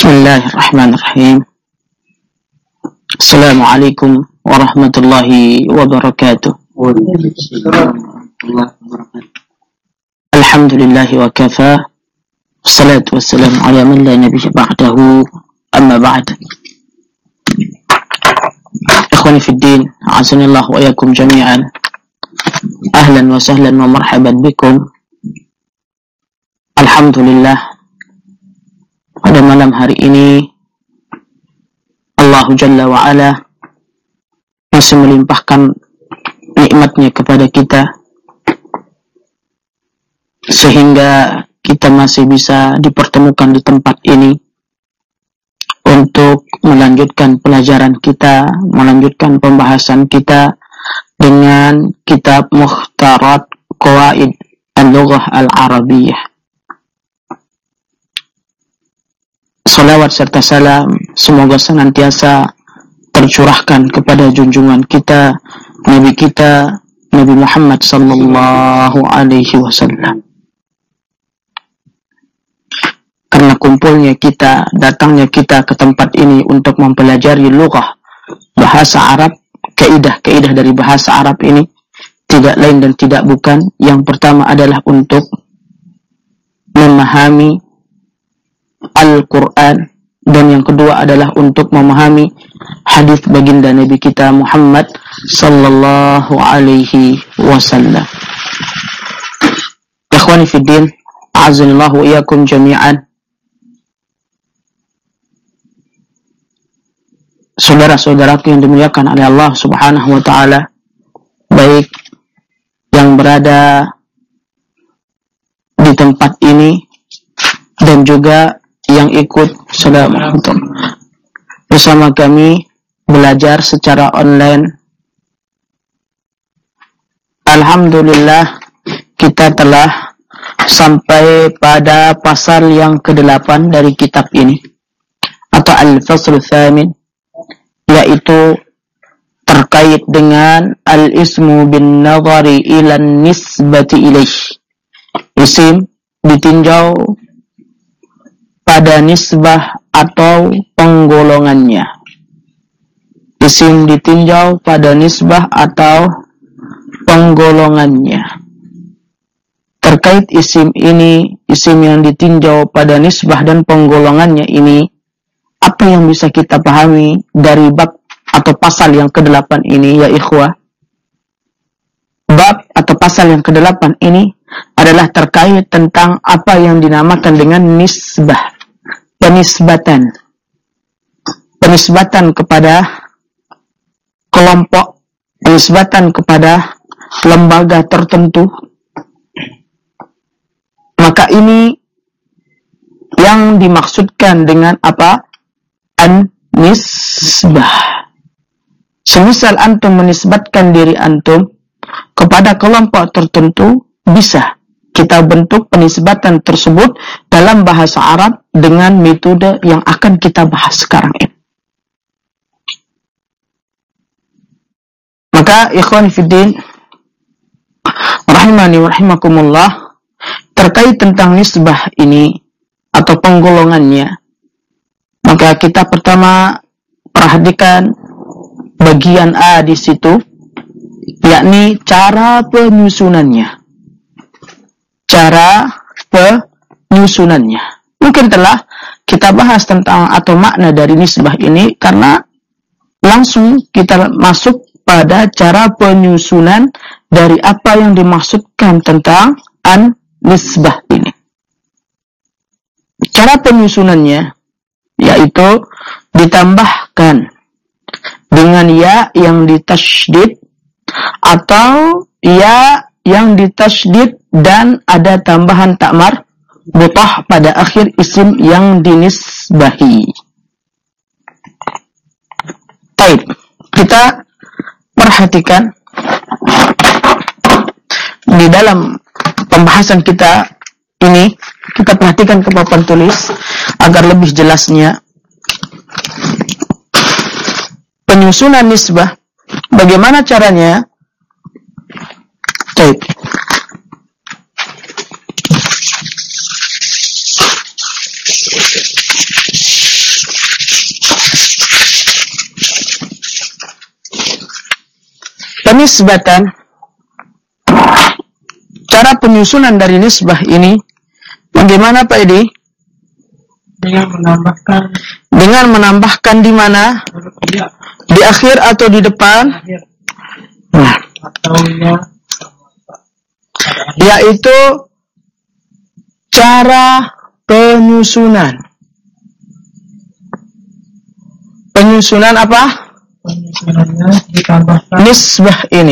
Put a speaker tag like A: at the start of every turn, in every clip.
A: Bismillahirrahmanirrahim. Assalamualaikum warahmatullahi wabarakatuh. Alhamdulillahi wa kafa. Wassalatu wassalamu ala man la nabiyya ba'dahu. Amma ba'd. Ikhwani fid din, a'azanillahu wa iyyakum jami'an. Ahlan wa sahlan wa marhaban bikum. Alhamdulillah, pada malam hari ini Allah Jalla wa Ala masih melimpahkan nikmatnya kepada kita sehingga kita masih bisa dipertemukan di tempat ini untuk melanjutkan pelajaran kita, melanjutkan pembahasan kita dengan kitab Mukhtarat Qawaid Al-Lughah Al-Arabiyyah. Salawat serta salam semoga senantiasa tercurahkan kepada junjungan kita, Nabi Muhammad sallallahu alaihi wasallam. Karena kumpulnya kita, datangnya kita ke tempat ini untuk mempelajari lughah, bahasa Arab, kaidah-kaidah dari bahasa Arab ini tidak lain dan tidak bukan, yang pertama adalah untuk memahami Al-Quran, dan yang kedua adalah untuk memahami hadis baginda Nabi kita Muhammad sallallahu alaihi wasallam. Ikhwani fid din, a'azanillahu wa iyyakum jami'an. Saudara-saudaraku yang dimuliakan oleh Allah Subhanahu wa taala, baik yang berada di tempat ini dan juga yang ikut bersama kami belajar secara online. Alhamdulillah, kita telah sampai pada pasal yang ke-8 dari kitab ini, atau Al-Fasl Tsamin, yaitu terkait dengan Al-Ismu bin Nazari ila nisbati ilaih. Isim ditinjau pada nisbah atau penggolongannya. Isim ditinjau pada nisbah atau penggolongannya. Terkait isim ini, isim yang ditinjau pada nisbah dan penggolongannya ini, apa yang bisa kita pahami dari bab atau pasal yang ke-8 ini, ya ikhwah? Bab atau pasal yang ke-8 ini adalah terkait tentang apa yang dinamakan dengan nisbah. Penisbatan kepada kelompok, penisbatan kepada lembaga tertentu. Maka ini yang dimaksudkan dengan apa? An-nisbah. Semisal antum menisbatkan diri antum kepada kelompok tertentu, bisa kita bentuk penisbatan tersebut dalam bahasa Arab dengan metode yang akan kita bahas sekarang ini. Maka ikhwan fiddin rahimani wa rahimakumullah, terkait tentang nisbah ini atau penggolongannya, maka kita pertama perhatikan bagian A di situ, yakni cara penyusunannya. Cara penyusunannya. Mungkin telah kita bahas tentang atau makna dari nisbah ini, karena langsung kita masuk pada cara penyusunan dari apa yang dimaksudkan tentang an-nisbah ini. Cara penyusunannya yaitu ditambahkan dengan ya yang ditasydid atau ya yang ditasydid dan ada tambahan ta'mar butah pada akhir isim yang dinisbahi. Baik, kita perhatikan di dalam pembahasan kita ini, kita perhatikan ke papan tulis agar lebih jelasnya penyusunan nisbah. Bagaimana caranya? Baik. nisbatan, cara penyusunan dari nisbah ini bagaimana Pak Edi? Dengan menambahkan di mana? Di akhir atau di depan? Nah, yaitu cara penyusunan. Penyusunan apa? Penyusunannya ditambahkan nisbah ini.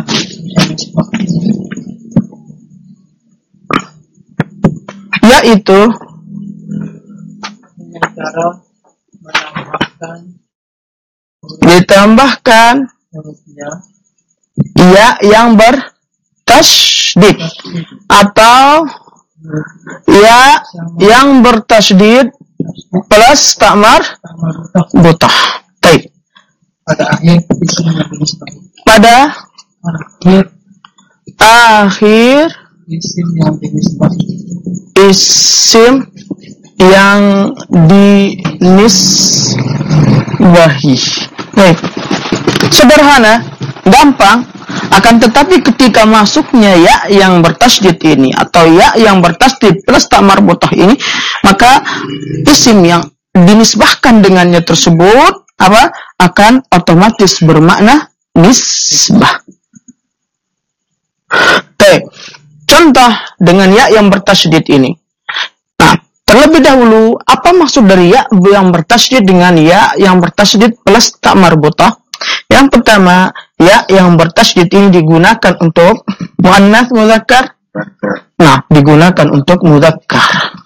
A: Yaitu ditambahkan ya yang bertasydid atau ya yang bertasydid plus takmar butah. Baik. Pada akhir isim yang dinisbahi. Baik. Sederhana, gampang. Akan tetapi ketika masuknya ya yang bertasydid ini atau ya yang bertasydid plus tak marbutah ini, maka isim yang dinisbahkan dengannya tersebut akan otomatis bermakna nisbah. Contoh dengan ya yang bertasydid ini. Nah, terlebih dahulu apa maksud dari ya yang bertasydid dengan ya yang bertasydid plus tak marbutah? Yang pertama, ya yang bertasydid ini digunakan untuk muannats mudzakkar. Nah, digunakan untuk mudzakkar.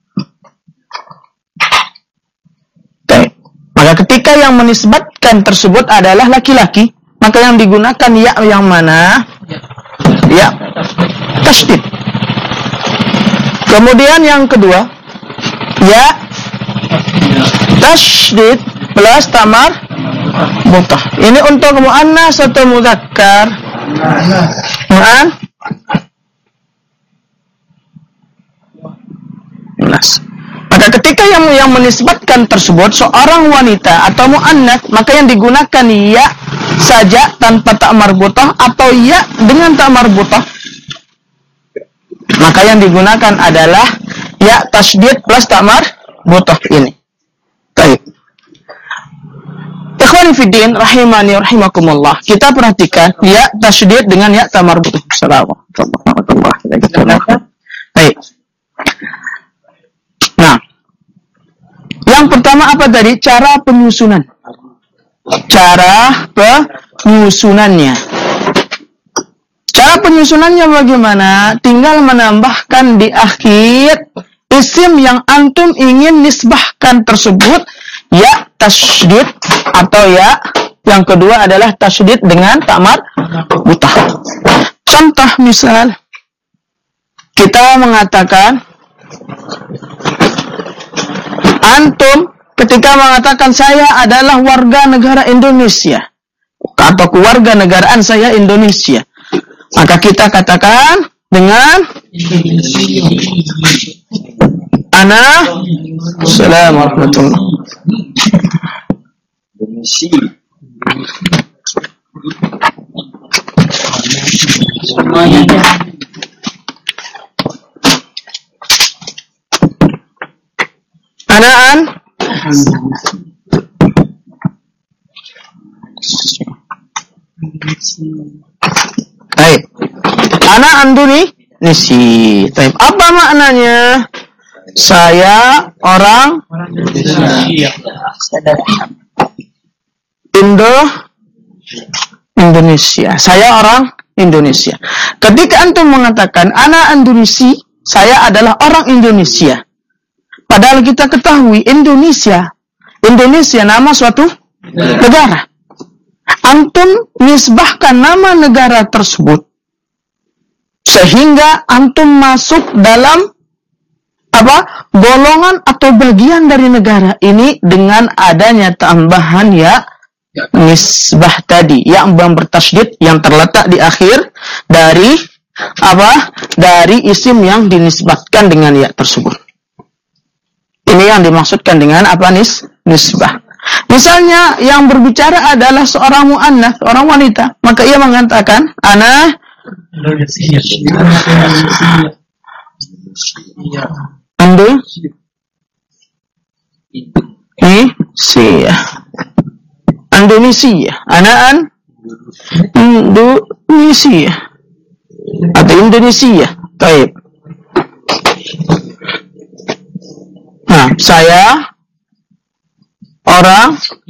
A: Maka ketika yang menisbatkan tersebut adalah laki-laki, maka yang digunakan ya yang mana? Ya tasydid. Kemudian yang kedua, ya tasydid plus tamar butah. Ini untuk muannas atau mudzakkar? Muannas. Maka ketika yang menisbatkan tersebut seorang wanita atau muannas, maka yang digunakan ya saja tanpa tak marbutah atau ya dengan tak marbutah. Maka yang digunakan adalah ya tasydid plus tak marbutah ini. Baik. Ikhwan fiddin rahimani rahimakumullah. Kita perhatikan ya tasydid dengan ya tak marbutah. Assalamualaikum warahmatullahi wabarakatuh. Baik. Nah, yang pertama apa tadi? Cara penyusunan. Cara penyusunannya. Cara penyusunannya bagaimana? Tinggal menambahkan di akhir isim yang antum ingin nisbahkan tersebut ya tasydid atau ya yang kedua adalah tasydid dengan tamar butah. Contoh misal kita mengatakan antum ketika mengatakan saya adalah warga negara Indonesia atau keluarga negaraan saya Indonesia, maka kita katakan dengan ana assalamualaikum Anaan baik. Ana Indonesia. Baik. Apa maknanya? Saya orang Indonesia. Saya orang Indonesia. Ketika antum mengatakan ana Indonesia, saya adalah orang Indonesia. Padahal kita ketahui Indonesia nama suatu negara. Antum nisbahkan nama negara tersebut sehingga antum masuk dalam golongan atau bagian dari negara ini dengan adanya tambahan ya nisbah tadi yang bertasydid yang terletak di akhir dari dari isim yang dinisbatkan dengan ya tersebut. Ini yang dimaksudkan dengan nisbah. Misalnya yang berbicara adalah seorang muannats, orang wanita, maka ia mengatakan ana Indonesia. Anaan Indonesia atau Indonesia. Baik. Nah, saya orang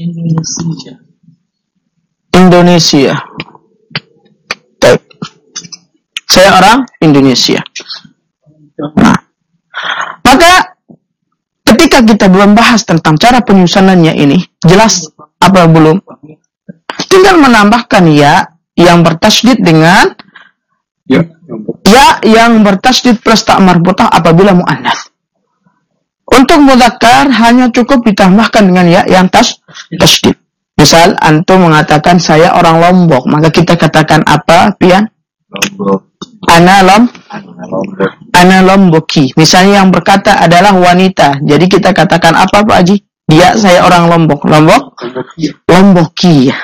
A: Indonesia. Baik. Saya orang Indonesia. Nah, maka ketika kita belum bahas tentang cara penyusunannya ini, jelas apa belum? Tinggal menambahkan ya yang bertasydid dengan ya yang bertasydid plus ta marbutah apabila muannats. Untuk mudzakkar hanya cukup ditambahkan dengan ya yang tasydid. Misal antum mengatakan saya orang Lombok, maka kita katakan apa, Pian? Lombok. Ana Lomboki. Misalnya yang berkata adalah wanita. Jadi kita katakan apa, Pak Haji? Dia saya orang Lombok. Lomboki.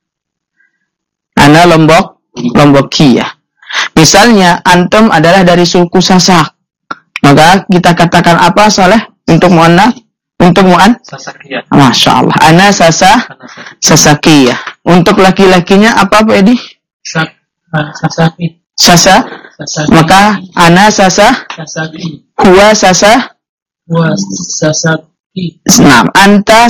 A: Ana Lomboki ya. Misalnya antum adalah dari suku Sasak. Maka kita katakan apa, Saleh? Untuk muannats? Untuk Sasakiyah. Masya Allah. Ana Sasakiyah. Untuk laki-lakinya apa, Pak Edi? Sasaki. Maka ana Sasaki. Huwa Sasaki. Nah, anta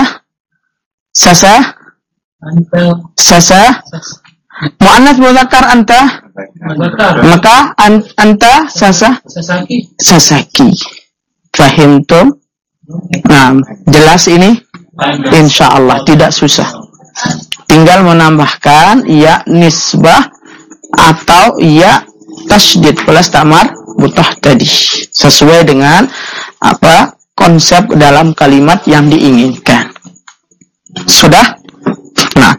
A: Anta. Muannats mudzakkar anta. Maka anta Sasaki. Fahimtum? Nah, jelas ini? Insyaallah tidak susah. Tinggal menambahkan ya nisbah atau ya tasydid plus tamar butah tadi sesuai dengan apa konsep dalam kalimat yang diinginkan. Sudah? Nah,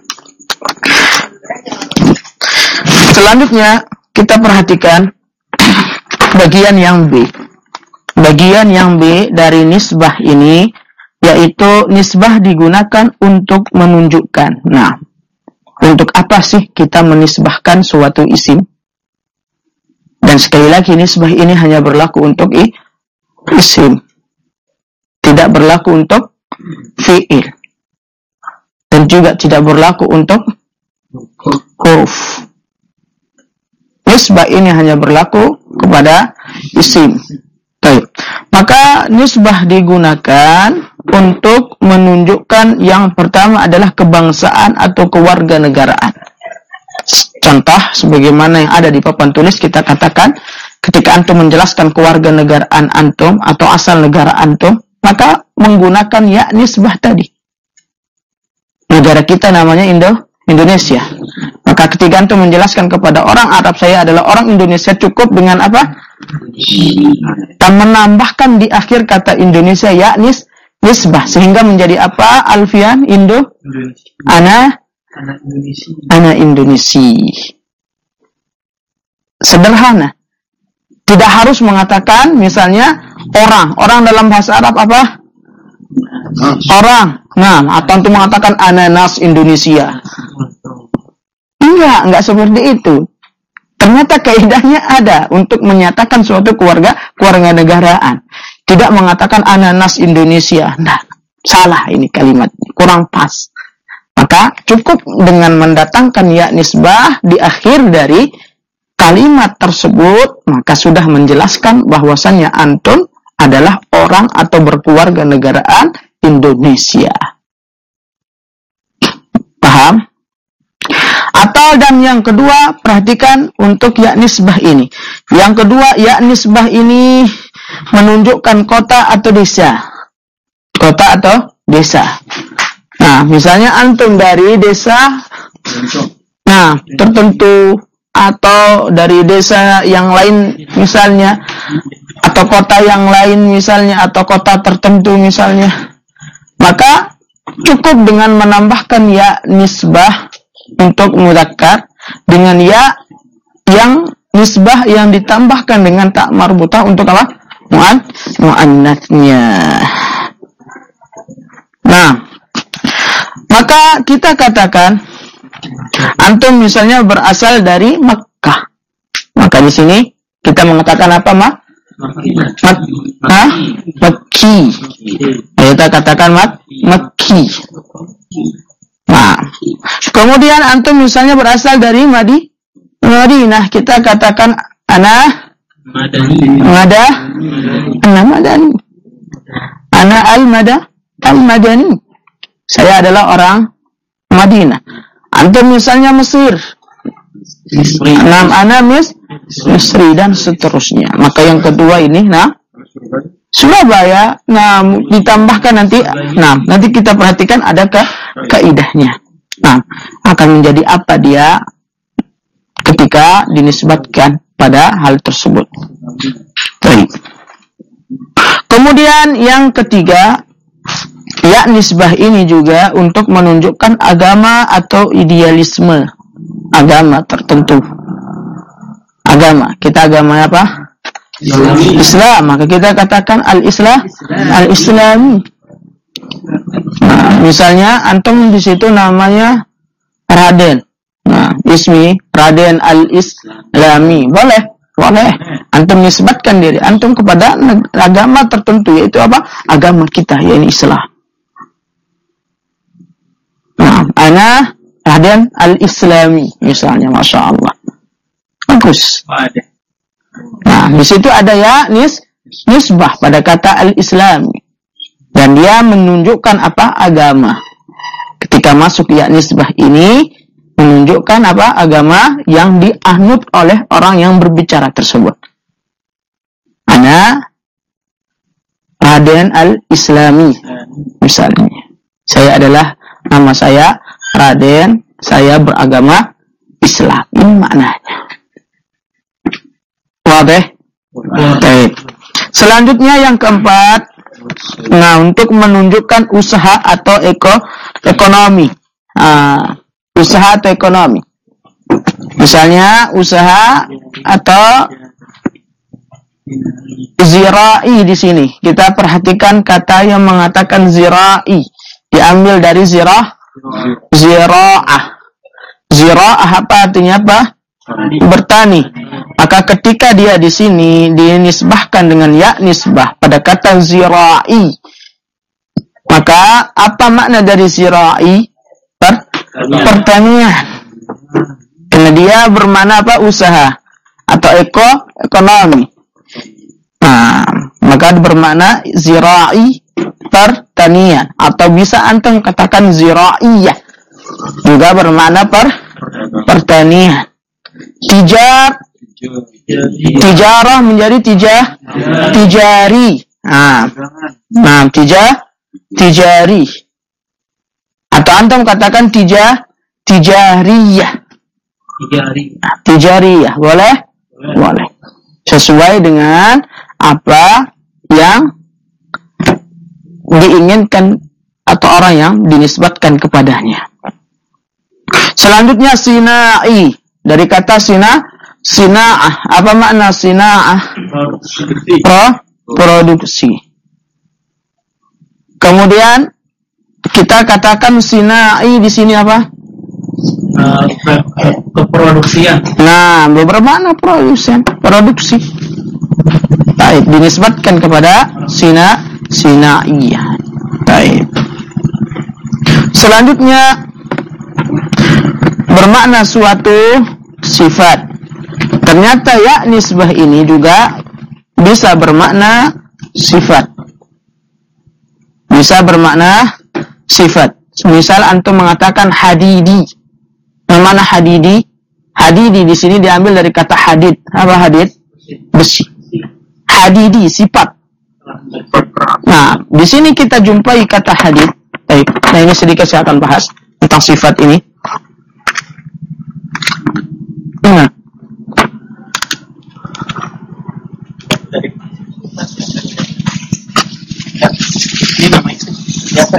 A: selanjutnya kita perhatikan bagian yang B. Bagian yang B dari nisbah ini yaitu nisbah digunakan untuk menunjukkan. Nah, untuk apa sih kita menisbahkan suatu isim? Dan sekali lagi nisbah ini hanya berlaku untuk isim. Tidak berlaku untuk fi'il. Dan juga tidak berlaku untuk huruf. Nisbah ini hanya berlaku kepada isim. Baik. Maka nisbah digunakan untuk menunjukkan yang pertama adalah kebangsaan atau kewarganegaraan. Contoh sebagaimana yang ada di papan tulis kita katakan ketika antum menjelaskan kewarganegaraan antum atau asal negara antum, maka menggunakan ya nisbah tadi. Negara kita namanya Indonesia. Maka ketika antum menjelaskan kepada orang Arab saya adalah orang Indonesia, cukup dengan apa? Dan menambahkan di akhir kata Indonesia ya nisbah sehingga menjadi apa? Alfian Ana Indonesia. Sederhana. Tidak harus mengatakan misalnya orang dalam bahasa Arab apa? Orang. Nah, atau untuk mengatakan ananas Indonesia. Enggak seperti itu. Ternyata kaidahnya ada untuk menyatakan suatu kewarganegaraan. Tidak mengatakan ananas Indonesia. Nah, salah ini kalimat, kurang pas. Maka cukup dengan mendatangkan ya nisbah di akhir dari kalimat tersebut, maka sudah menjelaskan bahwasannya antum adalah orang atau berkewarganegaraan Indonesia. Paham? Atau dan yang kedua, perhatikan untuk ya nisbah ini. Yang kedua, ya nisbah ini menunjukkan kota atau desa. Kota atau desa. Nah, misalnya antum dari desa tertentu atau dari desa yang lain misalnya, atau kota yang lain misalnya, atau kota tertentu misalnya. Maka cukup dengan menambahkan ya nisbah untuk mudzakkar dengan ya yang nisbah yang ditambahkan dengan ta marbutah untuk apa? Muannatsnya. Nah, Maka kita katakan antum misalnya berasal dari Makkah. Maka di sini kita mengatakan apa, Makki. Kita katakan Makki. Nah, kemudian antum misalnya berasal dari Madinah, kita katakan ana Madani. Ana al-Madani. Saya adalah orang Madinah. Antum misalnya Mesir. Ana Misri dan seterusnya. Maka yang kedua ini, Surabaya. Nah, ditambahkan nanti. Nah, nanti kita perhatikan ada kaidahnya. Nah, akan menjadi apa dia ketika dinisbatkan pada hal tersebut. Baik. Kemudian yang ketiga, ya nisbah ini juga untuk menunjukkan agama atau idealisme agama tertentu. Agama, kita agama apa? Islam. Maka kita katakan al-Islami. Nah, misalnya antum di situ namanya Raden. Nah, ismi Raden al-Islami. Boleh. Antum nisbatkan diri antum kepada agama tertentu, yaitu apa? Agama kita, yaitu Islam. Nah, ana Raden al-Islami misalnya, Masya Allah. Bagus. Nah, di situ ada ya nisbah pada kata al-Islami. Dan dia menunjukkan apa? Agama. Ketika masuk ya nisbah ini menunjukkan apa? Agama yang dianut oleh orang yang berbicara tersebut. Ana Raden al-Islami misalnya. Saya adalah, nama saya Raden, saya beragama Islam. Ini maknanya. Wadah? Baik. Selanjutnya yang keempat, nah, untuk menunjukkan usaha atau ekonomi. Usaha atau ekonomi. Misalnya usaha atau zirai di sini. Kita perhatikan kata yang mengatakan zirai. Diambil dari zira'ah. Zira'ah apa artinya apa? Bertani. Maka ketika dia di sini dinisbahkan dengan ya nisbah pada kata zirai. Maka apa makna dari zirai? Pertanian. Karena dia bermakna apa? Usaha atau ekonomi. Nah, maka bermakna zirai, pertanian, atau bisa antum katakan ziraiyah, juga bermakna pertanian. Tijarah menjadi tijari. Nah, tijari. Atau antum katakan tijariyah. Tijariyah, boleh? Boleh. Sesuai dengan apa yang diinginkan atau orang yang dinisbatkan kepadanya. Selanjutnya sinai, dari kata sina'ah. Apa makna sina'ah? Produksi. Kemudian kita katakan sinai di sini apa?
B: Keproduksian.
A: Nah, bermakna produksi. Baik, dinisbatkan kepada sinaiyah. Baik. Selanjutnya bermakna suatu sifat. Ternyata ya nisbah ini juga bisa bermakna sifat. Bisa bermakna sifat. Misal antum mengatakan hadidi. Mana hadidi? Hadidi di sini diambil dari kata hadid. Apa hadid? Besi. Hadidi sifat. Nah, di sini kita jumpai kata hadid. Baik, nah ini sedikit saya akan bahas tentang sifat ini. Nah.
B: Ini namanya biasa.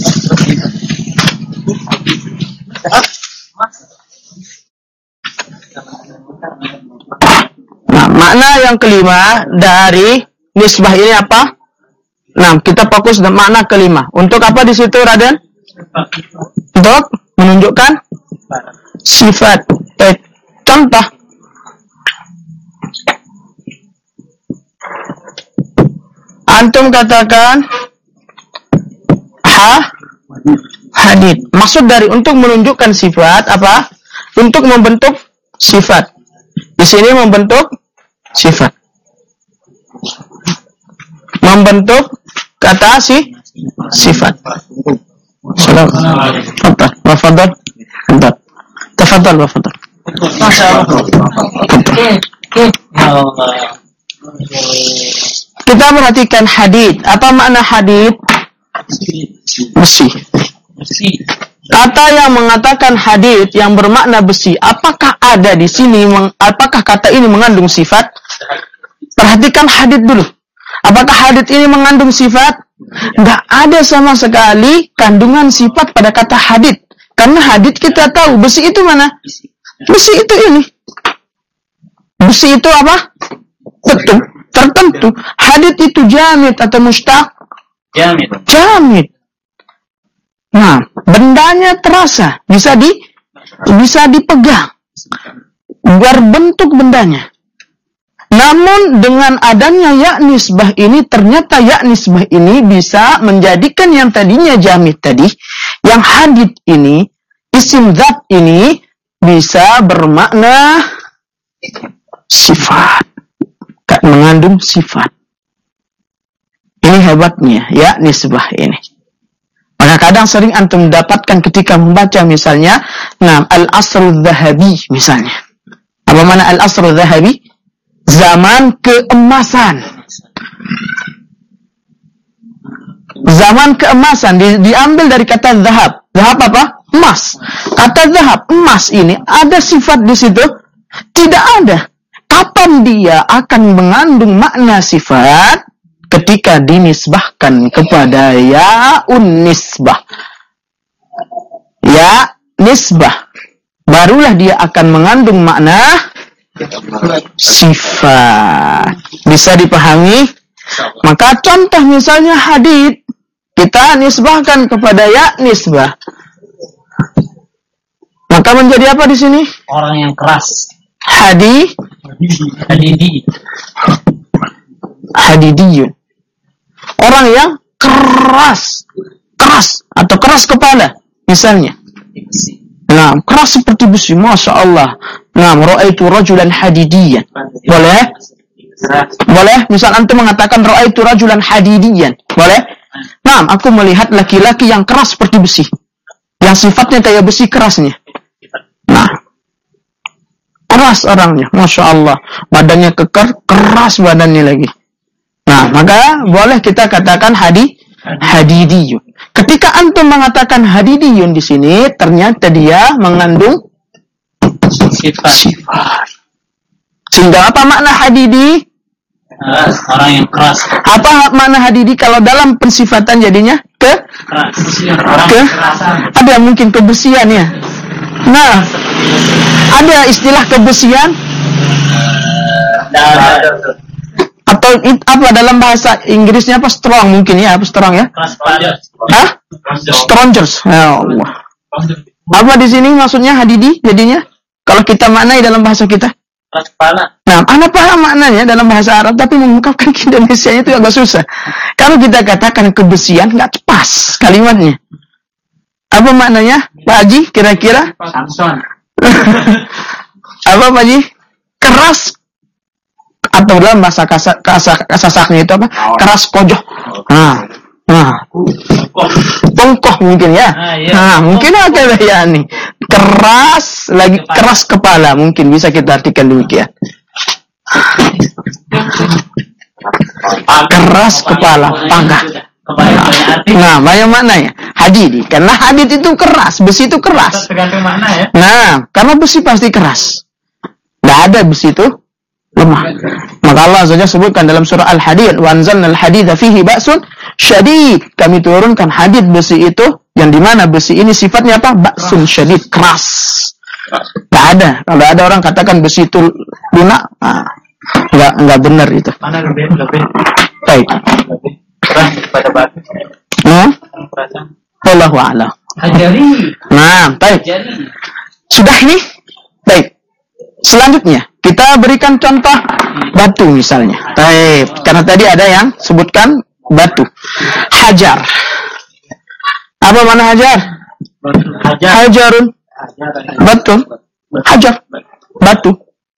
A: Nah, makna yang kelima dari nisbah ini apa? Nah, kita fokus dengan makna kelima. Untuk apa di situ, Raden? untuk menunjukkan sifat. Contoh, antum katakan hadid. Maksud dari untuk menunjukkan sifat apa? Untuk membentuk sifat. Di sini membentuk sifat. Membentuk kata sifat. Salam. Tafadhal. Tafadhal. Kita perhatikan hadid. Apa makna hadid? Besi. Kata yang mengatakan hadid yang bermakna besi, apakah ada di sini? Apakah kata ini mengandung sifat? Perhatikan hadid dulu. Apakah hadid ini mengandung sifat? Tidak ada sama sekali kandungan sifat pada kata hadid. Karena hadid kita tahu besi itu mana? Besi itu ini. Besi itu apa? Betul. Tertentu. Hadid itu jamid atau mustaq? Jamid. Nah, bendanya terasa, bisa dipegang, berbentuk bendanya. Namun dengan adanya ya nisbah ini, ternyata ya nisbah ini bisa menjadikan yang tadinya jamid tadi, yang hadid ini, isim zat ini bisa bermakna sifat, mengandung sifat. Ini hebatnya ya nisbah ini. Maka kadang sering antum dapatkan ketika membaca misalnya, al-asrul zahabi misalnya. Apa mana al-asrul zahabi? Zaman keemasan. Zaman keemasan diambil dari kata zahab. Zahab apa? Emas. Kata zahab, emas ini ada sifat di situ? Tidak ada. Kapan dia akan mengandung makna sifat? Ketika dinisbahkan kepada ya'un nisbah. Ya nisbah. Barulah dia akan mengandung makna sifat. Bisa dipahami? Maka contoh misalnya hadid. Kita nisbahkan kepada ya nisbah. Maka menjadi apa di sini?
B: Orang yang keras.
A: Hadidiyun. Orang yang keras atau keras kepala misalnya. Nah, keras seperti besi, masya Allah. Nah, ra'aitu rajulan hadidiyan. Boleh? Misal antum mengatakan ra'aitu rajulan hadidiyan. Boleh? Nah, aku melihat laki-laki yang keras seperti besi. Yang sifatnya kayak besi kerasnya. Nah, keras orangnya, masya Allah. Badannya kekar, keras badannya lagi. Nah, maka boleh kita katakan hadidiyun. Ketika antum mengatakan hadidiyun di sini, ternyata dia mengandung sifat. Sehingga apa makna hadidi?
B: Orang yang keras.
A: Apa makna hadidi kalau dalam pensifatan jadinya? Ada mungkin kebesian ya. Nah, ada istilah kebesian? Atau apa dalam bahasa Inggrisnya apa strong mungkin ya, apa strong ya? Strongers. Ya Allah. Apa di sini maksudnya hadidi jadinya? Kalau kita maknai dalam bahasa kita?
B: Keras kepala.
A: Nah, anak paham maknanya dalam bahasa Arab, tapi mengungkapkan ke Indonesianya itu agak susah. Kalau kita katakan kebesian, nggak pas kalimatnya. Apa maknanya, Pak Haji? Kira-kira?
B: Samson.
A: Apa Pak Haji? Keras. Atau dalam bahasa kasaknya itu apa? Keras kojoh. Pongkoh mungkin ya. Nah, mungkin ada ya nih. Keras lagi keras kepala mungkin bisa kita artikan demikian. Keras kepala, pangkah. Nah, banyak maknanya. Hadidi, karena hadid itu keras, besi itu keras.
B: Tergantung makna ya.
A: Nah, karena besi pasti keras. Nggak ada besi itu lemah. Maka Allah Azza wa Jalla sebutkan dalam surah Al-Hadid, "Wa anzalna al-hadida fihi ba'sun syadid." Kami turunkan hadid besi itu yang di mana besi ini sifatnya apa? Ba'sun syadid, keras. Nggak ada. Kalau ada orang katakan besi itu lunak, nggak benar itu.
B: Mana lebih?
A: Baik.
B: Keras pada batu.
A: Wallahu a'lam.
B: Hajari.
A: Nah, baik.
B: Hajari.
A: Sudah ini? Baik. Selanjutnya, kita berikan contoh batu misalnya. Baik, karena tadi ada yang sebutkan batu. Hajar. Apa mana hajar?
B: Hajar.
A: Hajarun. Betul. Hajar. Batu.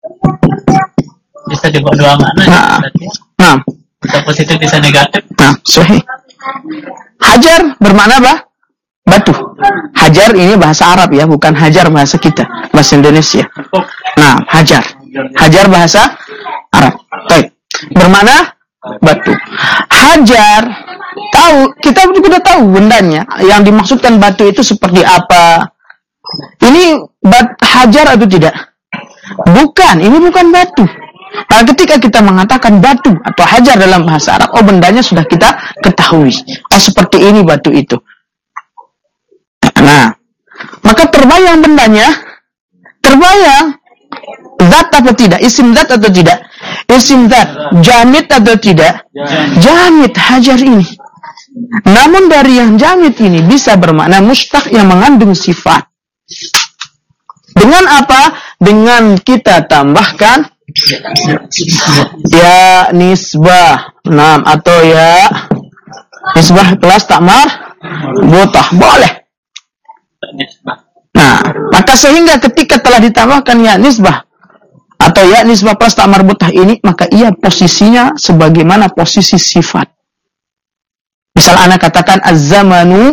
B: Bisa dibawa dua makna.
A: Nah.
B: Bisa positif, bisa negatif.
A: Nah, sahih. Hajar bermakna apa? Batu. Hajar ini bahasa Arab ya, bukan hajar bahasa kita, bahasa Indonesia. Nah, hajar. Hajar bahasa Arab. Baik. Bermakna batu. Hajar, tahu, kita sudah tahu bendanya. Yang dimaksudkan batu itu seperti apa. Ini hajar atau tidak? Bukan, ini bukan batu. Nah, ketika kita mengatakan batu atau hajar dalam bahasa Arab, oh bendanya sudah kita ketahui. Oh seperti ini batu itu. Nah, maka terbayang bendanya, terbayang zat atau tidak, isim zat atau tidak, isim zat, jamid atau tidak, jamid hajar ini. Namun dari yang jamid ini bisa bermakna mustaq yang mengandung sifat. Dengan apa? Dengan kita tambahkan ya nisbah, nah atau ya nisbah kelas takmar botah boleh. Nah, maka sehingga ketika telah ditambahkan ya nisbah atau ya nisbah kelas takmar botah ini, maka ia posisinya sebagaimana posisi sifat. Misal ana katakan az-zamanu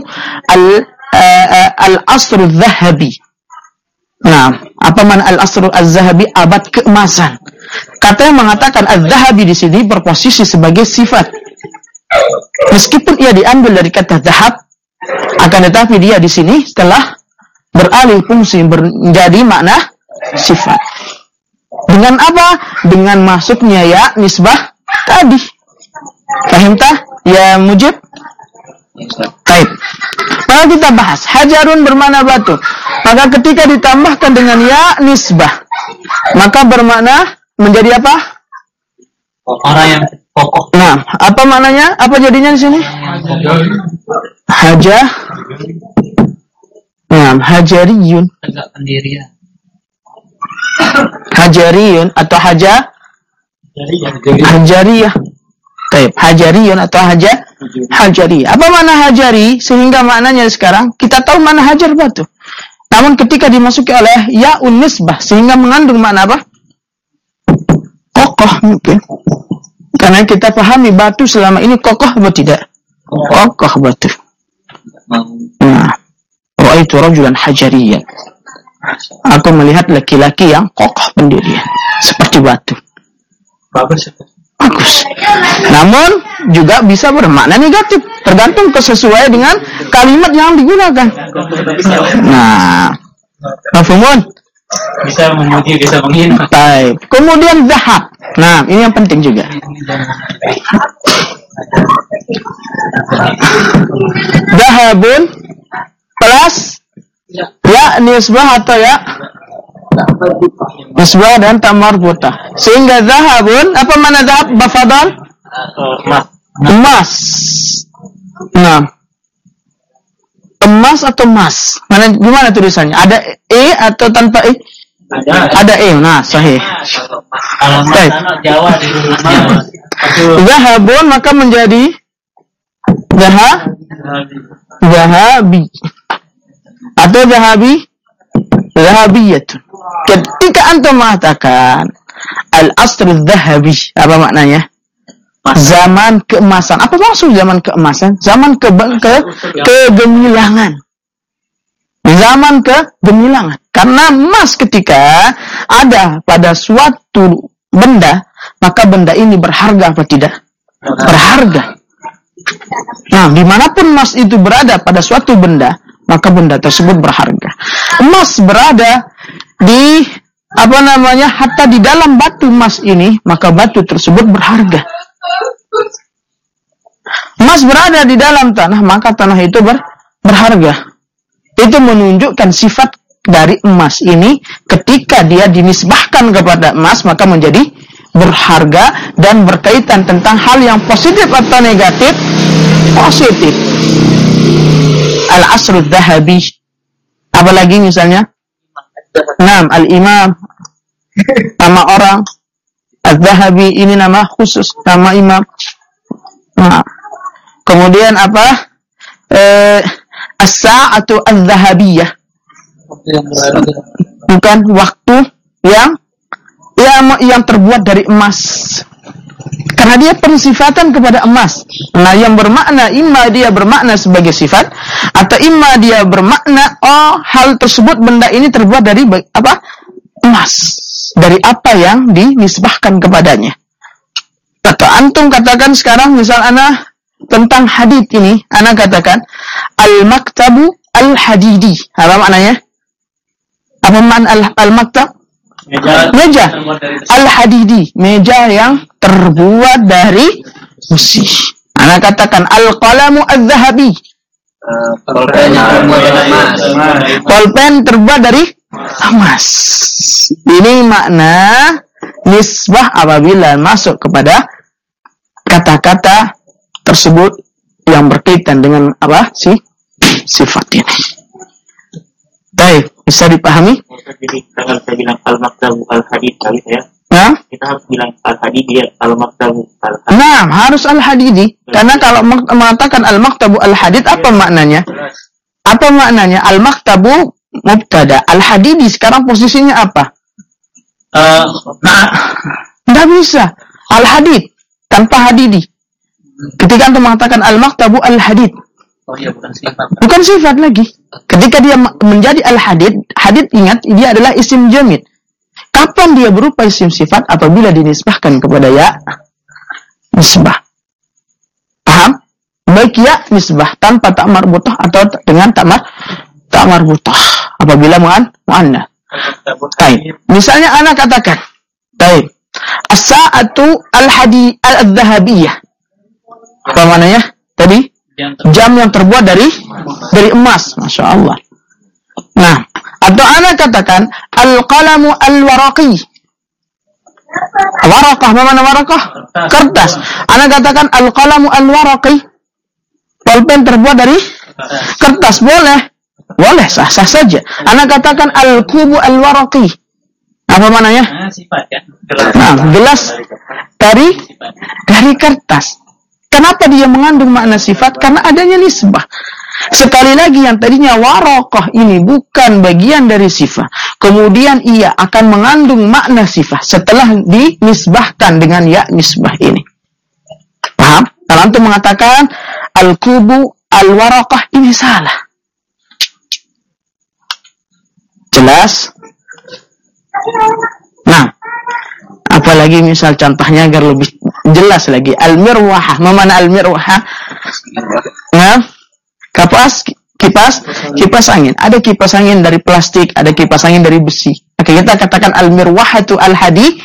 A: al-asru dzahabi. Nah, apa makna al-asru az-zahabi? Abad keemasan. Kata yang mengatakan az-zahabi di sini berposisi sebagai sifat. Meskipun ia diambil dari kata zahab, akan tetapi dia di sini telah beralih fungsi menjadi makna sifat. Dengan apa? Dengan masuknya ya nisbah tadi. Paham tak? Ya mujib? Baik. Maka kita bahas hajarun bermakna batu. Maka ketika ditambahkan dengan ya nisbah, maka bermakna menjadi apa?
B: Orang yang kokoh.
A: Nah, apa maknanya? Apa jadinya di sini? Hajar. Nah, hajariyun.
B: Tegak pendirian.
A: Hajariyun atau hajariyah. Baik, hajariyun atau hajariyah. Apa makna hajari? Sehingga maknanya sekarang kita tahu mana hajar batu. Namun ketika dimasuki oleh ya'un nisbah sehingga mengandung makna apa? Kokoh mungkin. Karena kita pahami batu selama ini kokoh atau tidak? Kokoh batu. Nah, ra'aitu rajulan hajariyan. Aku melihat laki-laki yang kokoh pendirian seperti batu.
B: Bagus.
A: Namun juga bisa bermakna negatif, tergantung kesesuaian dengan kalimat yang digunakan. Nah, mafhumun?
B: Bisa memuji, bisa menghina.
A: Baik. Kemudian zahab. Nah, ini yang penting juga. Zahabun plus ya nisbah atau ya nisbah dan tamar buta. Sehingga zahabun, apa mana zahab? Bafadal? Emas. Nah, emas atau emas? Mana gimana tulisannya? Ada e atau tanpa e? Ada e. Nah, sahih.
B: Kalau Jawa di rumahnya.
A: Zahabun maka menjadi zahabi atau zahabiyatun. Ketika antum mengatakan al-asr zahabi, apa maknanya? Zaman keemasan. Apa maksud zaman keemasan? Zaman kegemilangan. Zaman kegemilangan. Karena emas ketika ada pada suatu benda, maka benda ini berharga apa tidak? Berharga. Nah, dimanapun emas itu berada pada suatu benda, maka benda tersebut berharga. Emas berada di hatta di dalam batu emas ini, maka batu tersebut berharga. Emas berada di dalam tanah, maka tanah itu berharga. Itu menunjukkan sifat dari emas ini. Ketika dia dinisbahkan kepada emas, maka menjadi berharga dan berkaitan tentang hal yang positif atau negatif. Positif. al-asr al-dhahabi. Apalagi misalnya? Naam, al-imam. Nama orang. Al-dhahabi ini nama khusus, nama imam. Nah, kemudian apa? As-sa'atu al-dhahabiyah. Bukan waktu yang terbuat dari emas. Karena dia pensifatan kepada emas. Nah, yang bermakna imma dia bermakna sebagai sifat atau imma dia bermakna hal tersebut, benda ini terbuat dari apa? Emas. Dari apa yang dinisbahkan kepadanya. Atau antum katakan sekarang misal ana tentang hadid ini, ana katakan al-maktabu al-hadidi. Apa maknanya? Apa makna al-maktab? Meja al-hadidi, meja yang terbuat dari besi. Ana katakan al-qalamu al-dhahabi. Pulpen terbuat dari emas. Ini makna nisbah apabila masuk kepada kata-kata tersebut yang berkaitan dengan apa sifat ini. Baik, bisa dipahami?
B: Jadi kalau saya bilang al-maktabu al-hadid kali ya.
A: Nah,
B: kita harus bilang al-hadidi ya, al-maktabu al-hadid.
A: Nah, harus al-hadidi. Karena kalau mengatakan al-maktabu al-hadid, apa maknanya? Apa maknanya? Al-maktabu mubtada, al-hadidi sekarang posisinya apa? Nggak bisa. Al-hadid tanpa hadidi. Ketika anda mengatakan al-maktabu al-hadid,
B: Bukan sifat.
A: bukan sifat lagi. Ketika dia menjadi al-hadid, hadid ingat dia adalah isim jamid. Kapan dia berupa isim sifat? Apabila dinisbahkan kepada ya nisbah. Paham? Baik ya nisbah tanpa tak marbutah atau dengan tak marbutah. Apabila mu'annas. Baik. Misalnya anak katakan, baik. As-sa'atu al-dhahabiyah. Apa maknanya? Tadi jam yang terbuat dari emas. Masya Allah. Nah, atau anak katakan al-qalamu al-waraqi. Warakah, apa mana warakah? Kertas. Anak katakan al-qalamu al-waraqi. Pulpen terbuat dari kertas. Boleh, sah-sah saja. Anak katakan al-kubu al-waraqi. Apa mananya?
B: Sifat ya.
A: Nah, gelas dari kertas. Kenapa dia mengandung makna sifat? Karena adanya nisbah. Sekali lagi yang tadinya warokoh ini bukan bagian dari sifat. Kemudian ia akan mengandung makna sifat setelah dinisbahkan dengan ya nisbah ini. Paham? Kalau antum mengatakan al-kubu al-warokoh, ini salah. Jelas? Nah, apalagi misal contohnya agar lebih jelas lagi, al-mirwahah. Mana al-mirwahah? Nah, kipas angin. Ada kipas angin dari plastik, ada kipas angin dari besi. Oke, kita katakan al-mirwahatu al-hadidi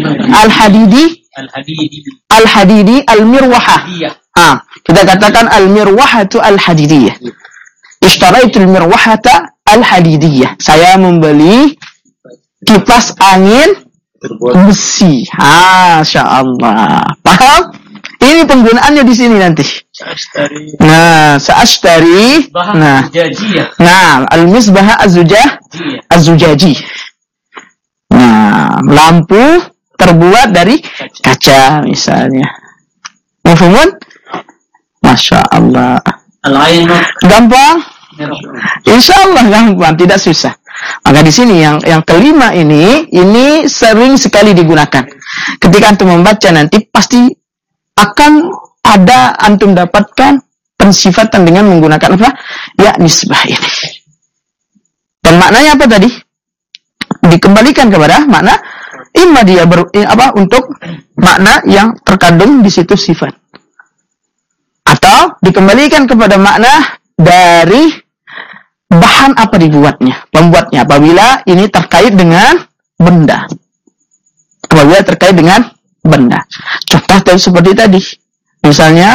A: al-mirwahah. Kita katakan al-mirwahatu al-hadidiyah. Ishtaraitul mirwahata al-hadidiyah. Saya membeli kipas angin besi. Masya Allah. Paham? Ini penggunaannya di sini nanti. Nah, sa'ashtari. Nah, al-misbah az-zujaji. Nah, lampu terbuat dari kaca misalnya. Mafhumun? Masya Allah. Gampang? Insya Allah gampang, tidak susah. Maka di sini yang kelima ini sering sekali digunakan. Ketika antum membaca nanti pasti akan ada antum dapatkan pensifatan dengan menggunakan apa? Ya nisbah ini. Dan maknanya apa tadi? Dikembalikan kepada makna imma dia untuk makna yang terkandung di situ sifat. Atau dikembalikan kepada makna dari bahan apa dibuatnya, pembuatnya apabila ini terkait dengan benda. Apabila terkait dengan benda. Contoh seperti tadi. Misalnya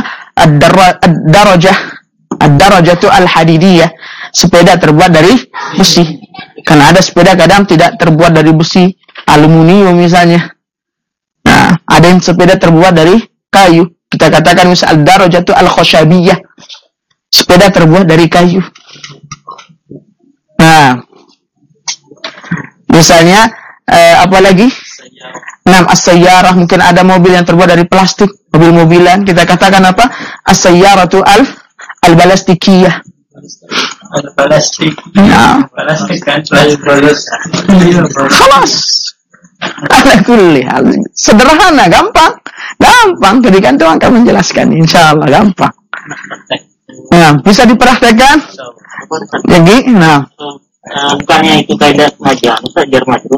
A: ad-darajatu al-hadidiyah. Sepeda terbuat dari besi. Karena ada sepeda kadang tidak terbuat dari besi, aluminium misalnya. Nah, ada yang sepeda terbuat dari kayu. Kita katakan misal ad-darajatu al-khashabiyah. Sepeda terbuat dari kayu. Misalnya apa lagi? As-sayyarah, mungkin ada mobil yang terbuat dari plastik, mobil-mobilan, kita katakan apa? As-sayyaratu al-balastikiyah.
B: Plastik.
A: Nah,
B: Plastik kan.
A: khalas. Ala kulli hal. Sederhana, gampang. Jadi kan Tuhan akan menjelaskan, insyaallah gampang. Nah, bisa dipraktekkan? Jadi,
B: bukannya itu kaidah majaz, jar majrur.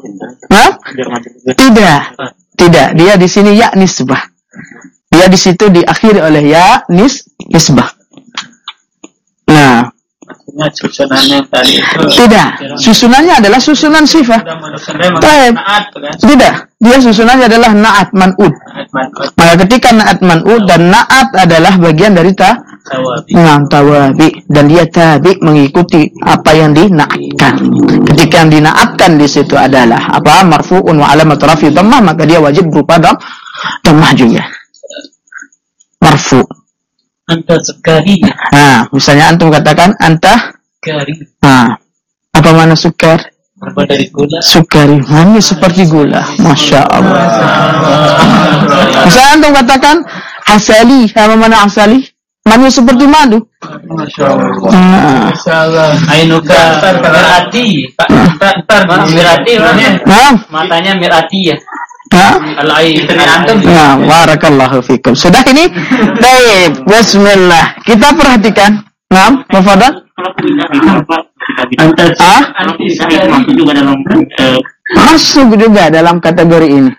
A: Tidak. Dia di sini ya nisbah. Dia di situ diakhiri oleh ya nisbah. Nah,
B: susunannya tadi itu
A: tidak. Susunannya adalah susunan sifat. Tidak. Dia susunannya adalah na'at man'ud. Maka ketika na'at man'ud dan na'at adalah bagian dari tawabi, dan dia tabi mengikuti apa yang dina'atkan. Ketika yang dina'atkan di situ adalah apa? Marfu'un wa alamat rafi dhammah, maka dia wajib berupa dhammah juga. Marfu'.
B: Anta sekali.
A: Misalnya antum katakan anta
B: sekali.
A: Apa mana sukar?
B: Berbuat dari gula.
A: Sukari, manis seperti gula. Masya Allah. Misalnya antum katakan asali, apa mana asali? Manis seperti madu.
B: Masya Allah. Ainuka mirati. Mirati mana? Matanya mirati ya.
A: Barakallahu fikum. Sudah ini? Baik, bismillah. Kita perhatikan. Tafadhal. Masuk juga dalam kategori ini.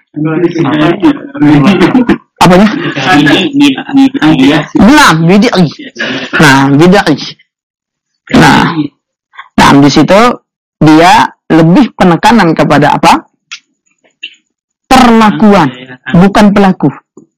A: Apanya? Bid'ah. Bid'ah. Di situ dia lebih penekanan kepada apa? Perlakuan, bukan pelaku.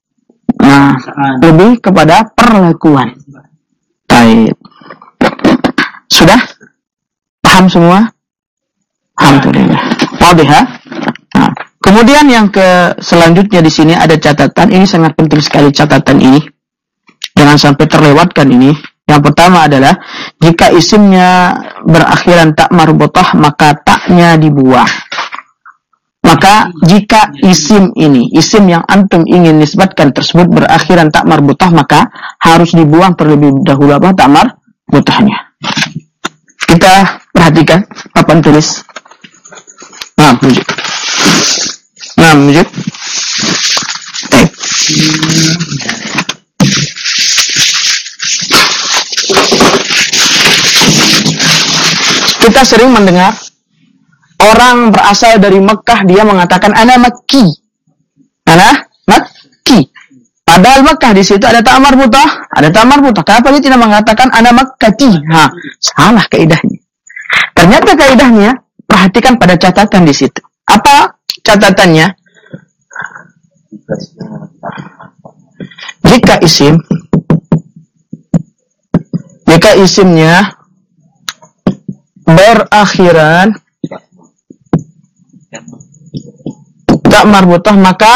A: Lebih kepada perlakuan. Baik. Sudah? Paham semua? Alhamdulillah. Wadih. Kemudian yang selanjutnya di sini ada catatan. Ini sangat penting sekali catatan ini. Jangan sampai terlewatkan ini. Yang pertama adalah jika isimnya berakhiran tak marbutah, maka taknya dibuang. Maka jika isim yang antum ingin nisbatkan tersebut berakhiran tak marbutah, maka harus dibuang terlebih dahulu apa? Tak marbutahnya. Kita perhatikan papan tulis. Mujib. Baik. Kita sering mendengar orang berasal dari Mekah, dia mengatakan ana Makki. Padahal Mekah di situ ada ta'mar butah, Kenapa dia tidak mengatakan ana Makkati? Salah kaidahnya. Ternyata kaidahnya, perhatikan pada catatan di situ. Apa catatannya? Jika isimnya berakhiran tak marbutah, maka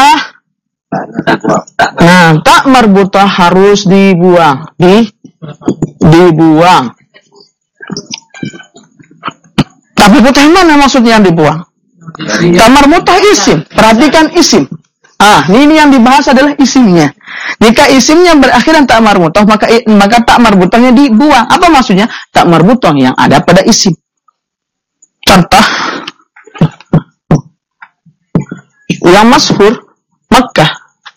A: tak marbutah harus dibuang. Dibuang. Tapi butah mana maksudnya yang dibuang? Tak marbutah isim. Perhatikan isim. Ini yang dibahas adalah isimnya. Jika isimnya berakhiran tak marbutah, maka tak marbutahnya dibuang. Apa maksudnya? Tak marbutah yang ada pada isim. Contoh yang masyhur Makkah.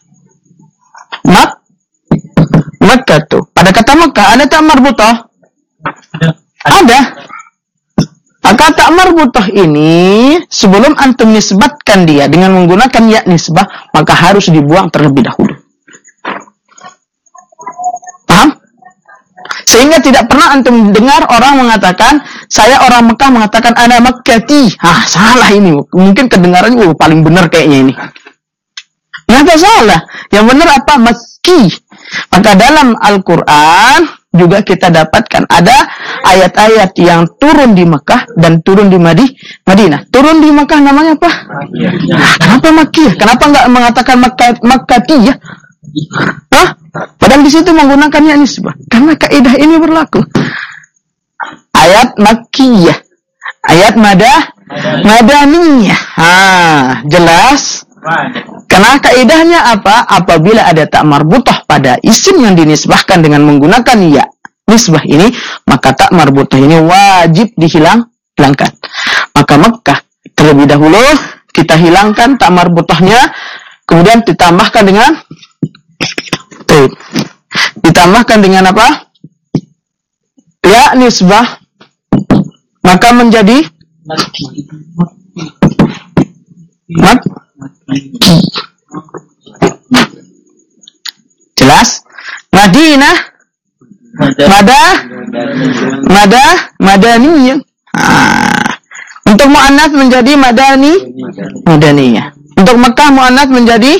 A: Makkah tuh. Pada kata Makkah ada tak marbutah? Ada. Maka tak marbutah ini sebelum antum nisbatkan dia dengan menggunakan ya nisbah, maka harus dibuang terlebih dahulu. Paham? Sehingga tidak pernah antum dengar orang mengatakan, saya orang Mekah mengatakan ana Makkati. Salah ini. Mungkin kedengarannya paling benar kayaknya ini. Nggak salah. Yang benar apa? Makki. Maka dalam Al-Quran juga kita dapatkan ada ayat-ayat yang turun di Mekah dan turun di Madinah. Turun di Mekah namanya apa? Kenapa Makkiyah? Kenapa nggak mengatakan Makkatiyah? Padahal di situ menggunakan ya nisbah. Karena kaidah ini berlaku. Ayat Makkiyah, ayat Madaniyah. Jelas. Karena kaidahnya apa? Apabila ada tak marbutah pada isim yang dinisbahkan dengan menggunakan ya nisbah ini, maka tak marbutah ini wajib dihilangkan. Maka Mekkah terlebih dahulu kita hilangkan tak marbutahnya, kemudian ditambahkan dengan apa? Ya nisbah, maka menjadi jelas. Madinah, madaniyah. Untuk muannats menjadi madaniyah. Untuk Mekah muannats menjadi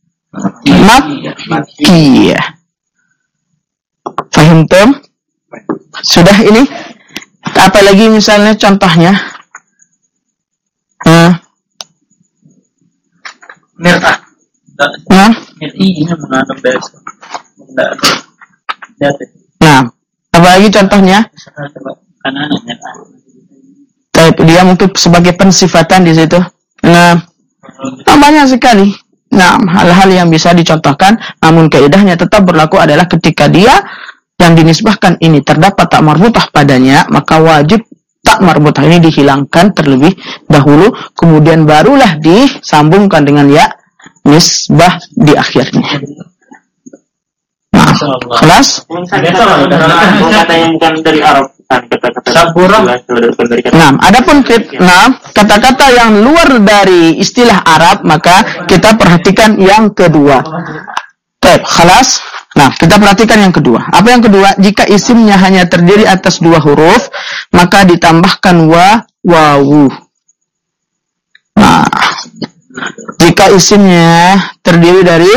A: makkiyah. Fahimtum? Sudah ini? Apalagi misalnya contohnya? Nah, apalagi contohnya? Dia mungkin sebagai pensifatan di situ. Nah, banyak sekali. Nah, hal-hal yang bisa dicontohkan, namun kaidahnya tetap berlaku adalah ketika dia yang dinisbahkan ini terdapat tak marbutah padanya, maka wajib tak marbutah ini dihilangkan terlebih dahulu, kemudian barulah disambungkan dengan ya nisbah di akhirnya. Nah, kelas?
B: Kata yang bukan dari Arab.
A: Nah, adapun kata-kata yang luar dari istilah Arab, maka kita perhatikan yang kedua. Kelas? Nah, kita perhatikan yang kedua. Apa yang kedua? Jika isimnya hanya terdiri atas 2 huruf, maka ditambahkan wawu. Nah, jika isimnya terdiri dari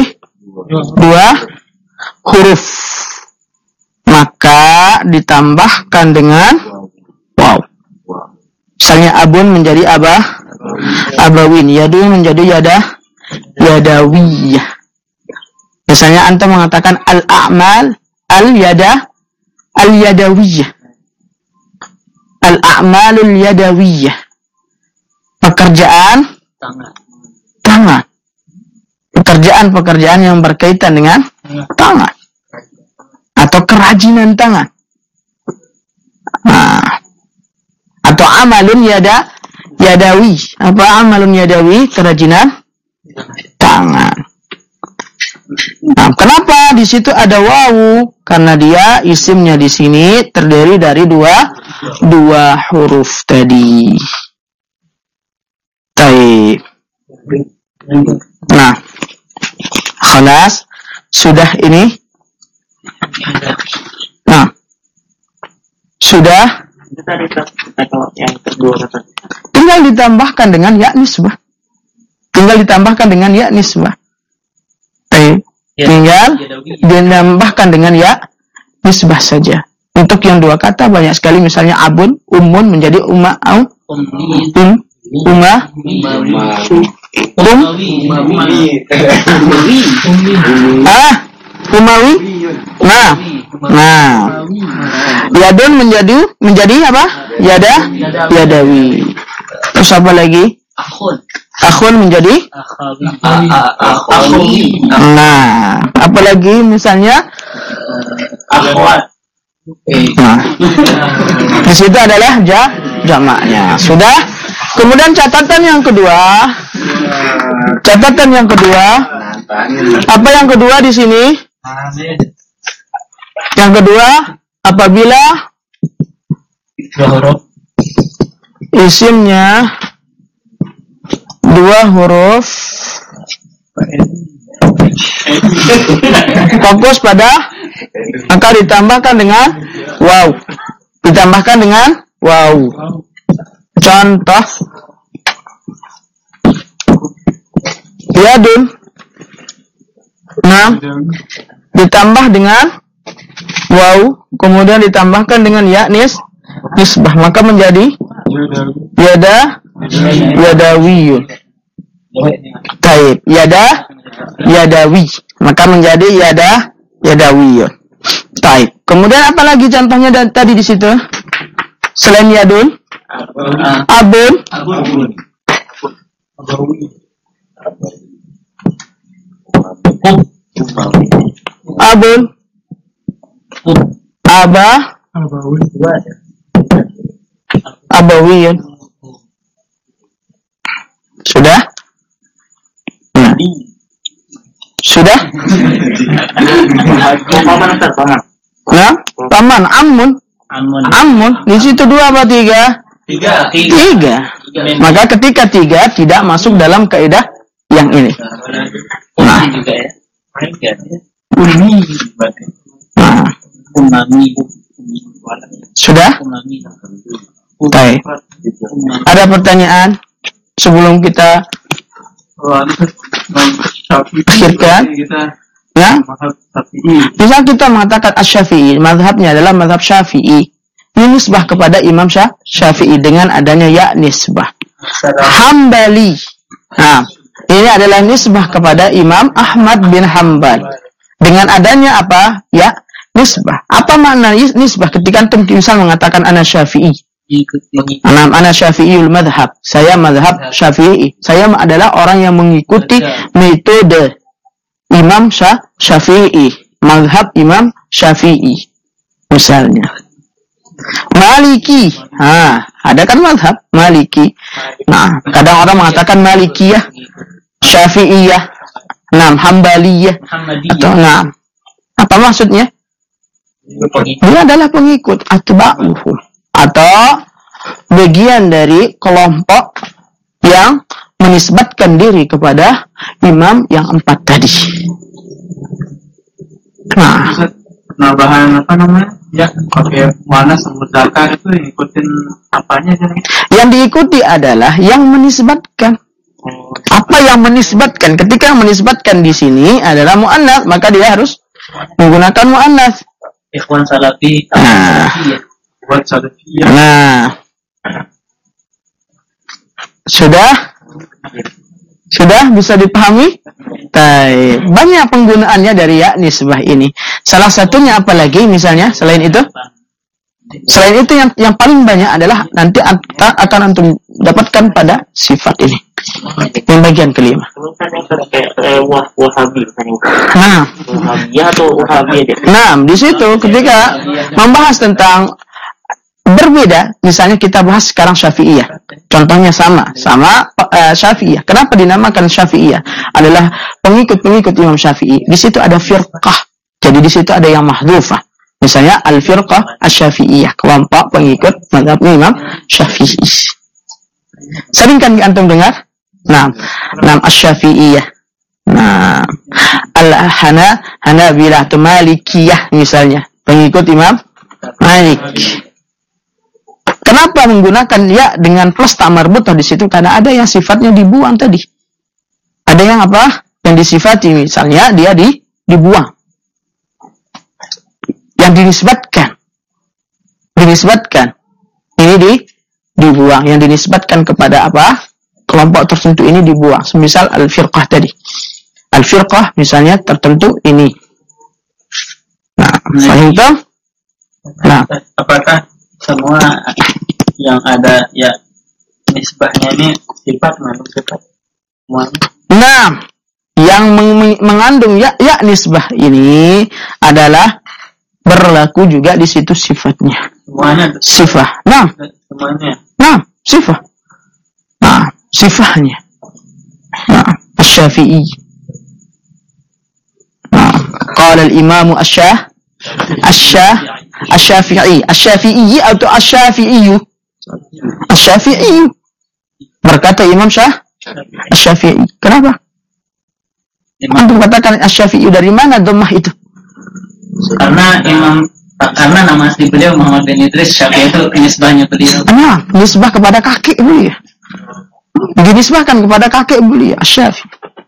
A: 2 huruf, maka ditambahkan dengan waw. Misalnya abun menjadi abawin, yadun menjadi yadawiyah. Misalnya anta mengatakan al-a'mal al-yadawiyah. Al-a'malul yadawiyah. Pekerjaan tangan. Pekerjaan yang berkaitan dengan tangan. Atau kerajinan tangan. Atau amalun yadawi. Apa amalun yadawi? Kerajinan tangan. Nah, kenapa di situ ada wawu? Karena dia isimnya di sini terdiri dari dua huruf tadi. Baik. Nah, khalas, sudah ini. Nah, sudah. Tinggal ditambahkan dengan ya nisbah. Tinggal ditambahkan dengan ya nisbah saja. Untuk yang 2 kata banyak sekali, misalnya abun, umun menjadi umawi. Nah, yadun menjadi apa? Yadawi. Terus apa lagi? Akhun menjadi nah, apalagi misalnya nah, di situ adalah jamaknya. Sudah. Kemudian catatan yang kedua. Apa yang kedua di sini? Yang kedua, apabila isimnya 2 huruf, fokus pada, maka ditambahkan dengan waw. Contoh, yadun. Nah, ditambah dengan waw, kemudian ditambahkan dengan ya nisbah, maka menjadi yadawiyun. Taib, yadawi, maka menjadi yadawiyun. Taib. Kemudian apa lagi contohnya tadi di situ? Selain yadun, Abun. Abun. Abah. Abawiyun. Sudah? Sudah? Nah, paman, amun. Amun. Di situ 2 apa 3? 3. Maka ketika 3 tidak masuk dalam kaidah yang ini. Nah. Sudah? Baik. Ada pertanyaan sebelum kita akhirkan? Ya? Bisa kita mengatakan Asy-Syafi'i, mazhabnya adalah mazhab Syafi'i. Ini nisbah kepada Imam Syafi'i dengan adanya ya nisbah. Hambali. Nah, ini adalah nisbah kepada Imam Ahmad bin Hanbal. Dengan adanya apa? Ya, nisbah. Apa makna nisbah ketika antum misal mengatakan ana Syafi'i? Ana Syafi'iyul madhab. Saya madhab Syafi'i. Saya adalah orang yang mengikuti metode Imam Syafi'i. Madhab Imam Syafi'i. Misalnya. Maliki. Ada kan madhab Maliki. Nah, kadang orang mengatakan Malikiyah, Syafi'iyah, Hambaliyah. Atau apa maksudnya? Dia adalah pengikut atba'uhu, atau bagian dari kelompok yang menisbatkan diri kepada imam yang 4 tadi.
B: Penambahan apa namanya? Ya, pakai mana sambut zakar itu ngikutin apanya jadi?
A: Yang diikuti adalah yang menisbatkan. Apa yang menisbatkan? Ketika yang menisbatkan di sini adalah muannats, maka dia harus menggunakan muannats.
B: Ikhwan Salafi. Ikhwan Salafi.
A: Sudah bisa dipahami? Banyak penggunaannya dari ya nisbah ini. Salah satunya apa lagi misalnya selain itu? Selain itu yang paling banyak adalah nanti akan antum dapatkan pada sifat ini. Yang bagian kelima.
B: Wahabi.
A: Di situ ketika membahas tentang berbeda, misalnya kita bahas sekarang Syafi'iyah. Contohnya sama Syafi'iyah. Kenapa dinamakan Syafi'iyah? Adalah pengikut-pengikut Imam Syafi'i. Di situ ada firqah. Jadi di situ ada yang mahdhufah. Misalnya al-firqah asy-Syafi'iyah, kelompok pengikut mazhab Imam Syafi'i. Sering kan antum dengar? Asy-Syafi'iyah. Hanabilah atau Malikiyah misalnya, pengikut Imam Malik. Kenapa menggunakan ya dengan plus tak marbutah di situ? Karena ada yang sifatnya dibuang tadi. Ada yang apa? Yang disifati, misalnya dia dibuang. Yang dinisbatkan. Ini dibuang. Yang dinisbatkan kepada apa? Kelompok tertentu ini dibuang. Semisal al-firqah tadi. Al-firqah misalnya tertentu ini. Fahim tak?
B: Apakah semua yang ada ya nisbahnya ini sifat mengandung sifat?
A: Yang mengandung ya nisbah ini adalah berlaku juga di situ sifatnya.
B: Semuanya.
A: Sifat.
B: Semuanya.
A: Sifat. Sifahnya. Asy-Syafi'i. Qala al-Imam Asy-Syafi'i atau Asy-Syafi'i. Asy-Syafi'i. Berkata Imam Asy-Syafi'i. Kenapa? Antum katakan Asy-Syafi'i, dari mana dhammah itu?
B: Karena nama asli beliau Muhammad bin Idris, Syafi'i itu nisbahnya beliau.
A: Nisbah kepada kakek beliau. Dinisbahkan kepada kakek beliau, Asy-Syafi'i.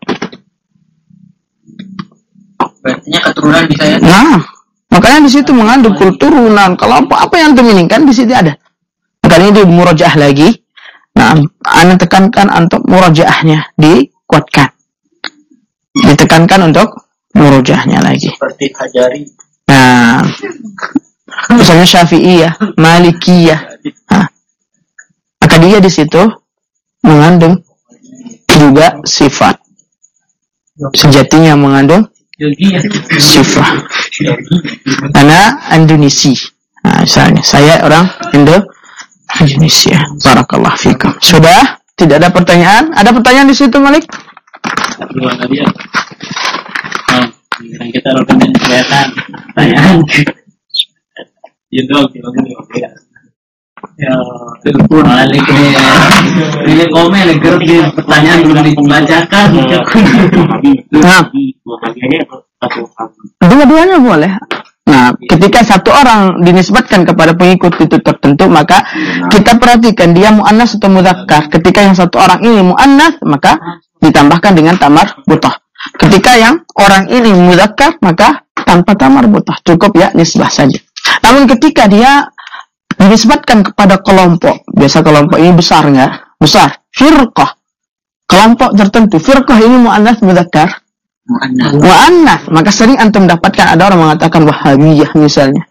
B: Berarti keturunan bisa ya?
A: Makanya di situ mengandung keturunan. Kalau apa yang antum inginkan di situ ada. Makanya di murajaah lagi. Ana tekankan untuk murajaahnya dikuatkan. Ditekankan untuk murajaahnya lagi.
B: Seperti Hajari.
A: Misalnya Syafi'iyah, Malikiyah. dia di situ mengandung juga sifat. Sejatinya mengandung sifat. Karena Indonesia. Nah, misalnya saya orang Indonesia. Barakallahu fikum. Sudah? Tidak ada pertanyaan? Ada pertanyaan di situ, Malik?
B: Gimana dia? Yang kita lakukan kelihatan pertanyaan. Ya, Malik ini komen pertanyaan belum dibacakan.
A: Nah, dua-duanya boleh. Nah, ketika satu orang dinisbatkan kepada pengikut itu tertentu, maka kita perhatikan dia mu'annas atau mudzakkar. Ketika yang satu orang ini mu'annas, maka ditambahkan dengan tamar butah. Ketika yang orang ini mudzakkar, maka tanpa tamar butah, cukup ya nisbah saja. Namun ketika dia dinisbatkan kepada kelompok, biasa kelompok ini besar enggak? Besar. Firqah. Kelompok tertentu. Firqah ini mu'annas mudzakkar. Mu'annas. Maka sering antum dapatkan ada orang mengatakan Wahabiyah misalnya.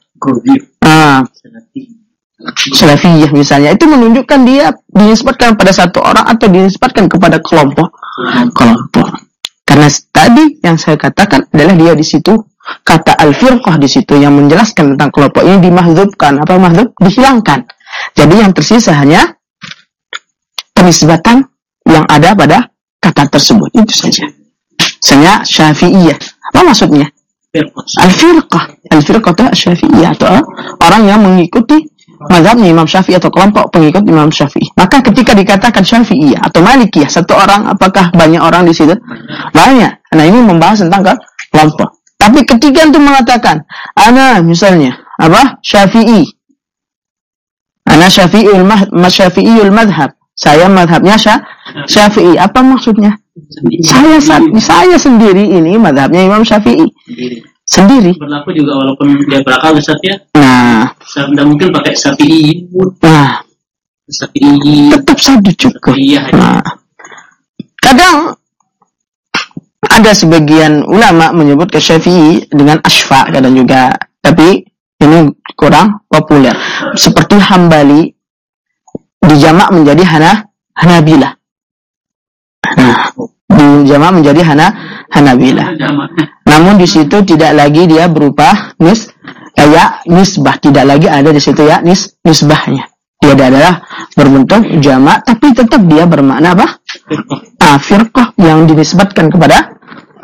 A: Salafiyah misalnya. Itu menunjukkan dia dinisbatkan pada satu orang atau dinisbatkan kepada kelompok. Karena tadi yang saya katakan adalah dia di situ kata al-firqah di situ yang menjelaskan tentang kelompok ini dimahdzubkan. Apa mahdzub? Dihilangkan. Jadi yang tersisa hanya penisbatan yang ada pada kata tersebut. Itu saja. Misalnya Syafi'iyah. Apa maksudnya? Al-firqah. Al-firqah itu Syafi'iyah atau orang yang mengikuti mazhabnya Imam Syafi'i atau kelompok pengikut Imam Syafi'i. Maka ketika dikatakan Syafi'iyah atau Malikiyah, satu orang, apakah banyak orang di situ? Banyak. Nah, ini membahas tentang kelompok. Tapi ketika itu mengatakan, ana misalnya, apa? Syafi'i. Ana Syafi'iyul madhab. Saya madhabnya Syafi'i. Apa maksudnya? Saya sendiri ini madhabnya Imam Syafi'i. Sendiri.
B: Berlaku juga walaupun dia berakal Ustaz ya.
A: Nah,
B: tidak mungkin pakai Syafi'i.
A: Nah,
B: Syafi'i
A: tetap saja cukup.
B: Iya.
A: Nah, kadang ada sebagian ulama menyebut ke Syafi'i dengan Ashfa kadang juga, tapi ini kurang populer. Seperti Hambali dijamak menjadi Hanabilah. Nah, dijamak menjadi Hanabilah. Namun di situ tidak lagi dia berupa nisbah, tidak lagi ada di situ ya nisbahnya. Dia adalah berbentuk jamak, tapi tetap dia bermakna apa? Firqah yang dinisbatkan kepada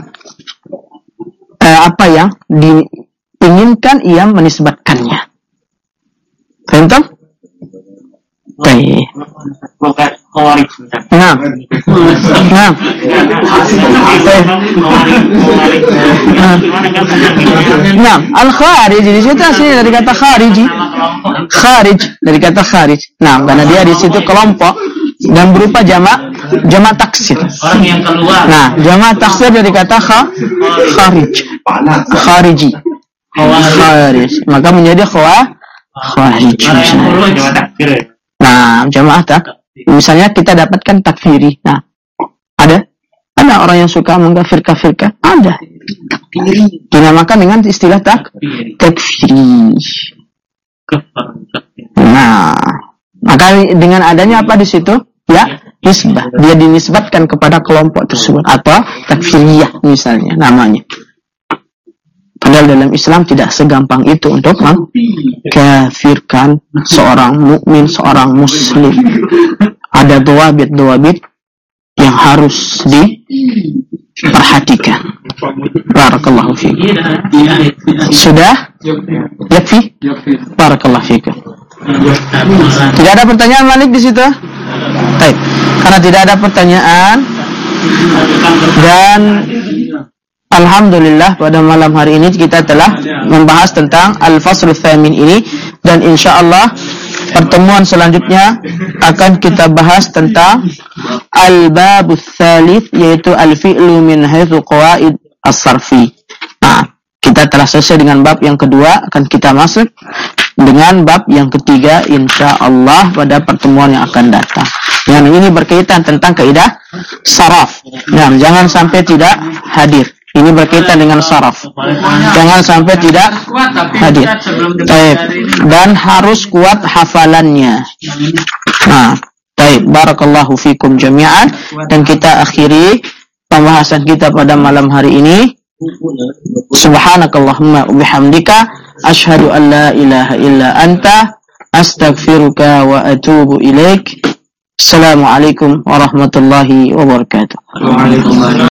A: apa yang diinginkan ia menisbatkannya. Paham? Baik. Nah. Nah, al-khariji di situ aslinya dari kata khariji. Kharij dari kata kharij. Nah, karena dia di situ kelompok dan berupa jamak taksir.
B: Orang yang keluar.
A: Nah, jamak taksir dari kata kharij. Khariji. Kharij. Maka menjadi khawarij. Nah, jamaah tak. Misalnya kita dapatkan takfiri. Nah, ada orang yang suka mengkafir-kafirkan. Ada. Dinamakan dengan istilah takfiri. Nah, maka dengan adanya apa di situ? Ya, nisbah. Dia dinisbatkan kepada kelompok tersebut atau takfiriyah misalnya namanya. Padahal dalam Islam tidak segampang itu untuk mengkafirkan seorang mukmin, seorang muslim. Ada dawabit yang harus diperhatikan. Barakallahu fiikum. Sudah? Yakfi? Barakallahu fiikum. Tidak ada pertanyaan Malik di situ? Baik. Karena tidak ada pertanyaan dan alhamdulillah pada malam hari ini kita telah membahas tentang Al-Fasl Tsamin ini, dan insyaallah pertemuan selanjutnya akan kita bahas tentang Al-Babus Tsalits, yaitu Al-Fi'lu min haitsu qawaid as-sarfi. Nah, kita telah selesai dengan bab yang kedua, akan kita masuk dengan bab yang ketiga insyaallah pada pertemuan yang akan datang. Yang ini berkaitan tentang kaidah saraf. Nah, jangan sampai tidak hadir. Ini berkaitan dengan saraf. Jangan sampai tidak hadir. Dan harus kuat hafalannya. Nah, Baik, barakallahu fikum jami'an, dan kita akhiri pembahasan kita pada malam hari ini. Subhanakallahumma wabihamdika asyhadu an la ilaha illa anta astaghfiruka wa atubu ilaik. Assalamualaikum warahmatullahi wabarakatuh.